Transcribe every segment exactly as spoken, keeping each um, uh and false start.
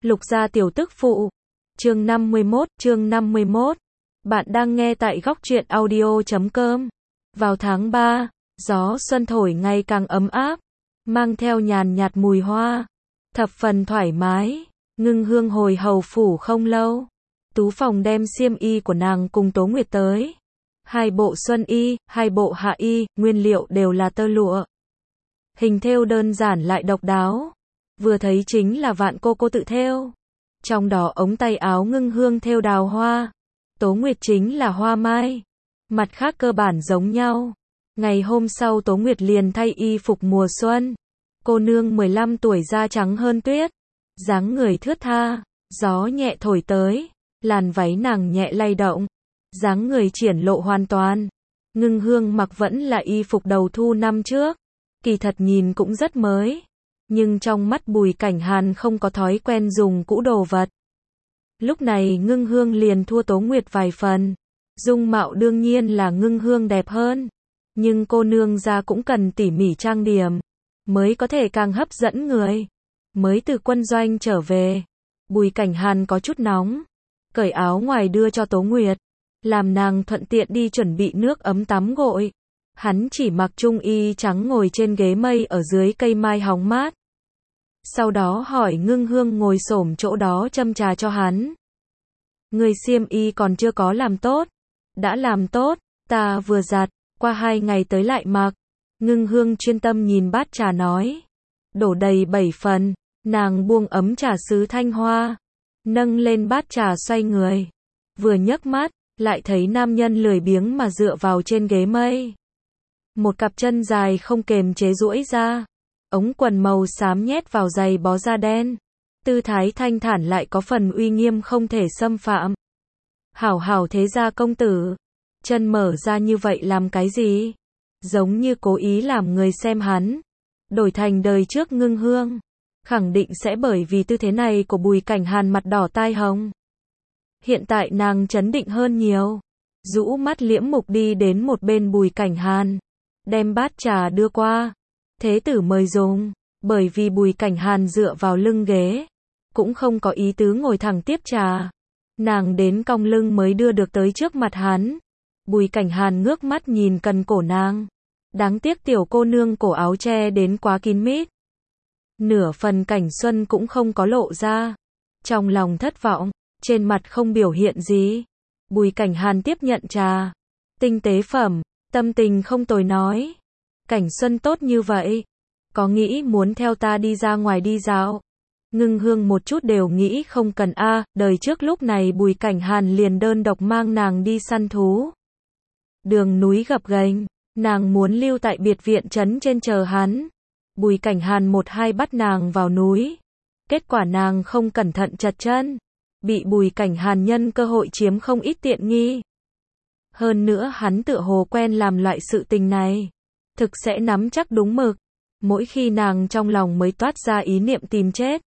Lục gia tiểu tức phụ. Chương năm mươi mốt, chương năm mươi mốt. Bạn đang nghe tại góc truyện audio chấm com. Vào tháng ba, gió xuân thổi ngày càng ấm áp, mang theo nhàn nhạt mùi hoa, thập phần thoải mái. Ngưng Hương hồi hầu phủ không lâu, Tú Phòng đem xiêm y của nàng cùng Tố Nguyệt tới. Hai bộ xuân y, hai bộ hạ y, nguyên liệu đều là tơ lụa. Hình thêu đơn giản lại độc đáo, vừa thấy chính là Vạn cô cô tự thêu. Trong đó ống tay áo Ngưng Hương thêu đào hoa, Tố Nguyệt chính là hoa mai, mặt khác cơ bản giống nhau. Ngày hôm sau Tố Nguyệt liền thay y phục mùa xuân. Cô nương mười lăm tuổi da trắng hơn tuyết, dáng người thướt tha, gió nhẹ thổi tới, làn váy nàng nhẹ lay động, dáng người triển lộ hoàn toàn. Ngưng Hương mặc vẫn là y phục đầu thu năm trước, kỳ thật nhìn cũng rất mới, nhưng trong mắt Bùi Cảnh Hàn không có thói quen dùng cũ đồ vật. Lúc này Ngưng Hương liền thua Tố Nguyệt vài phần. Dung mạo đương nhiên là Ngưng Hương đẹp hơn, nhưng cô nương ra cũng cần tỉ mỉ trang điểm, mới có thể càng hấp dẫn người. Mới từ quân doanh trở về, Bùi Cảnh Hàn có chút nóng, cởi áo ngoài đưa cho Tố Nguyệt, làm nàng thuận tiện đi chuẩn bị nước ấm tắm gội. Hắn chỉ mặc trung y trắng ngồi trên ghế mây ở dưới cây mai hóng mát. Sau đó hỏi Ngưng Hương ngồi xổm chỗ đó châm trà cho hắn. Người xiêm y còn chưa có làm tốt. Đã làm tốt, ta vừa giặt, qua hai ngày tới lại mặc. Ngưng Hương chuyên tâm nhìn bát trà nói. Đổ đầy bảy phần, nàng buông ấm trà sứ thanh hoa, nâng lên bát trà xoay người. Vừa nhấc mắt, lại thấy nam nhân lười biếng mà dựa vào trên ghế mây. Một cặp chân dài không kềm chế duỗi ra, ống quần màu xám nhét vào giày bó da đen. Tư thái thanh thản lại có phần uy nghiêm không thể xâm phạm. Hảo hảo thế gia công tử, chân mở ra như vậy làm cái gì? Giống như cố ý làm người xem hắn. Đổi thành đời trước Ngưng Hương, khẳng định sẽ bởi vì tư thế này của Bùi Cảnh Hàn mặt đỏ tai hồng. Hiện tại nàng trấn định hơn nhiều, rũ mắt liễm mục đi đến một bên Bùi Cảnh Hàn, đem bát trà đưa qua. Thế tử mời dùng. Bởi vì Bùi Cảnh Hàn dựa vào lưng ghế, cũng không có ý tứ ngồi thẳng tiếp trà. Nàng đến cong lưng mới đưa được tới trước mặt hắn. Bùi Cảnh Hàn ngước mắt nhìn cần cổ nàng. Đáng tiếc tiểu cô nương cổ áo che đến quá kín mít, nửa phần cảnh xuân cũng không có lộ ra. Trong lòng thất vọng, trên mặt không biểu hiện gì. Bùi Cảnh Hàn tiếp nhận trà. Tinh tế phẩm, tâm tình không tồi nói. Cảnh xuân tốt như vậy, có nghĩ muốn theo ta đi ra ngoài đi dạo? Ngưng Hương một chút đều nghĩ không cần a, à, đời trước lúc này Bùi Cảnh Hàn liền đơn độc mang nàng đi săn thú. Đường núi gập ghềnh, nàng muốn lưu tại biệt viện trấn trên chờ hắn. Bùi Cảnh Hàn một hai bắt nàng vào núi. Kết quả nàng không cẩn thận trật chân, bị Bùi Cảnh Hàn nhân cơ hội chiếm không ít tiện nghi. Hơn nữa hắn tựa hồ quen làm loại sự tình này, thực sẽ nắm chắc đúng mực. Mỗi khi nàng trong lòng mới toát ra ý niệm tìm chết,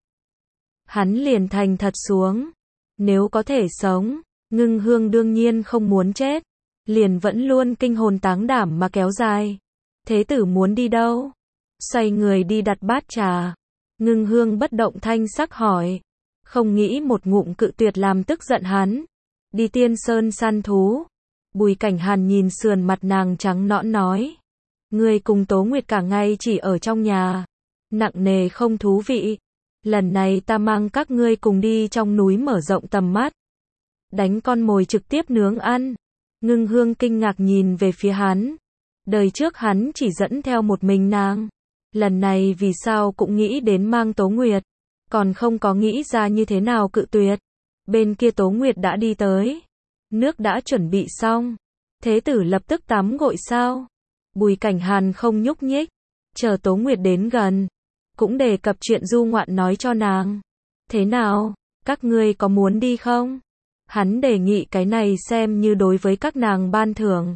hắn liền thành thật xuống. Nếu có thể sống, Ngưng Hương đương nhiên không muốn chết, liền vẫn luôn kinh hồn táng đảm mà kéo dài. Thế tử muốn đi đâu? Xoay người đi đặt bát trà. Ngưng Hương bất động thanh sắc hỏi, không nghĩ một ngụm cự tuyệt làm tức giận hắn. Đi Tiên Sơn săn thú. Bùi Cảnh Hàn nhìn sườn mặt nàng trắng nõn nói, ngươi cùng Tố Nguyệt cả ngày chỉ ở trong nhà, nặng nề không thú vị. Lần này ta mang các ngươi cùng đi trong núi mở rộng tầm mắt, đánh con mồi trực tiếp nướng ăn. Ngưng Hương kinh ngạc nhìn về phía hắn. Đời trước hắn chỉ dẫn theo một mình nàng, lần này vì sao cũng nghĩ đến mang Tố Nguyệt, còn không có nghĩ ra như thế nào cự tuyệt. Bên kia Tố Nguyệt đã đi tới, nước đã chuẩn bị xong. Thế tử lập tức tắm gội sao? Bùi Cảnh Hàn không nhúc nhích, chờ Tố Nguyệt đến gần, cũng đề cập chuyện du ngoạn nói cho nàng. Thế nào, các ngươi có muốn đi không? Hắn đề nghị cái này xem như đối với các nàng ban thưởng.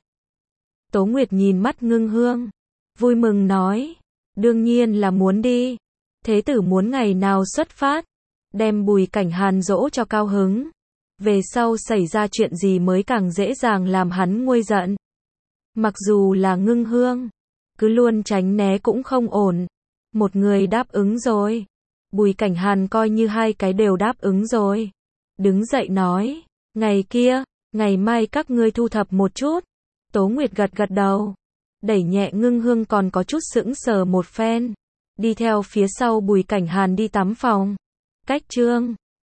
Tố Nguyệt nhìn mắt Ngưng Hương, vui mừng nói, đương nhiên là muốn đi. Thế tử muốn ngày nào xuất phát, đem Bùi Cảnh Hàn dỗ cho cao hứng. Về sau xảy ra chuyện gì mới càng dễ dàng làm hắn nguôi giận. Mặc dù là Ngưng Hương, cứ luôn tránh né cũng không ổn. Một người đáp ứng rồi. Bùi Cảnh Hàn coi như hai cái đều đáp ứng rồi. Đứng dậy nói, ngày kia, ngày mai các ngươi thu thập một chút. Tố Nguyệt gật gật đầu, đẩy nhẹ Ngưng Hương còn có chút sững sờ một phen. Đi theo phía sau Bùi Cảnh Hàn đi tắm phòng. Cách Trương